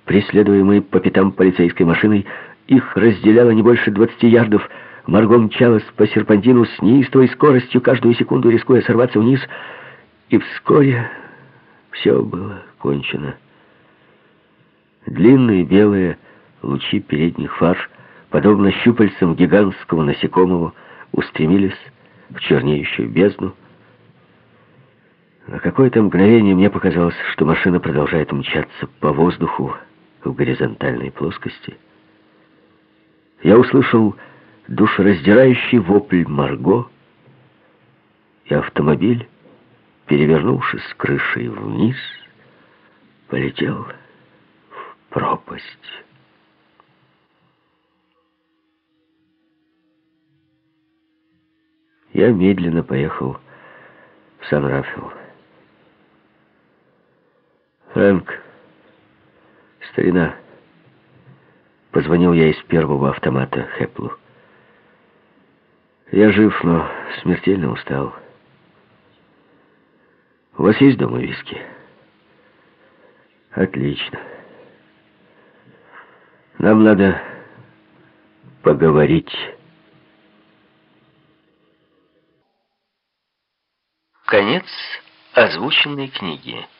преследуемые по пятам полицейской машиной. Их разделяло не больше 20 ярдов. Марго мчалась по серпантину с неистовой скоростью, каждую секунду рискуя сорваться вниз. И вскоре все было кончено. Длинные белые лучи передних фар, подобно щупальцам гигантского насекомого, устремились в чернеющую бездну. На какое-то мгновение мне показалось, что машина продолжает мчаться по воздуху в горизонтальной плоскости. Я услышал душераздирающий вопль Марго, и автомобиль, перевернувшись с крышей вниз, полетел в пропасть. Я медленно поехал в Сан-Рафаэл. «Фрэнк, старина», — позвонил я из первого автомата Хэплу. «Я жив, но смертельно устал. У вас есть дома виски?» «Отлично. Нам надо поговорить». Конец озвученной книги.